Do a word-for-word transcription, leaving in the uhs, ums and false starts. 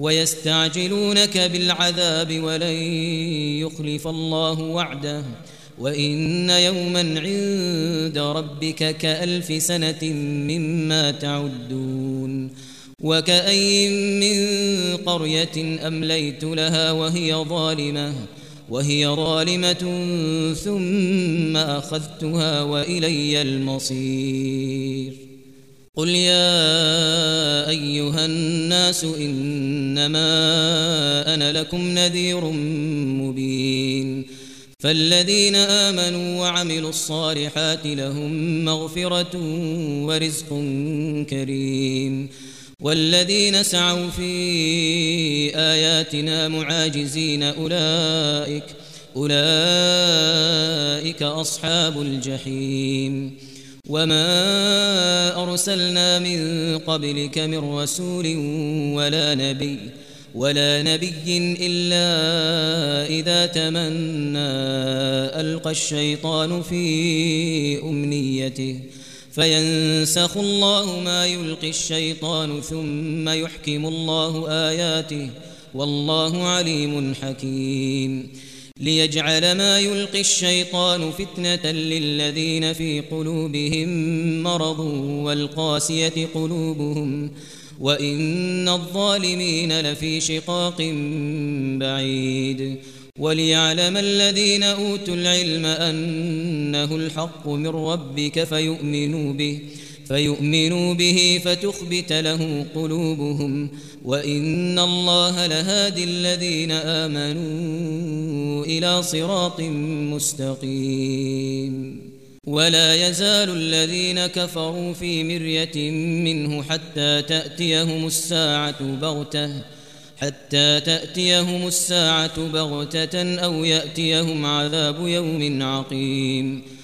ويستعجلونك بالعذاب ولن يخلف الله وعده وإن يوما عند ربك كألف سنة مما تعدون وكأي من قرية أمليت لها وهي ظالمة وهي ظالمة ثم أخذتها وإلي المصير قل يا أيها الناس إنما أنا لكم نذير مبين فالذين آمنوا وعملوا الصالحات لهم مغفرة ورزق كريم والذين سعوا في آياتنا معاجزين أولئك أولئك أصحاب الجحيم وما أرسلنا من قبلك من رسول ولا نبي ولا نبي إلا إذا تمنى ألقى الشيطان في أمنيته فينسخ الله ما يلقي الشيطان ثم يحكم الله آياته والله عليم حكيم ليجعل ما يلقي الشيطان فتنة للذين في قلوبهم مرض والقاسية قلوبهم وإن الظالمين لفي شقاق بعيد وليعلم الذين أوتوا العلم أنه الحق من ربك فيؤمنوا به فيؤمنوا به فتخبت له قلوبهم وإن الله لهادي الذين آمنوا إلى صراط مستقيم ولا يزال الذين كفروا في مرية منه حتى تأتيهم الساعة بغتة حتى تأتيهم الساعة بغتة أو يأتيهم عذاب يوم عقيم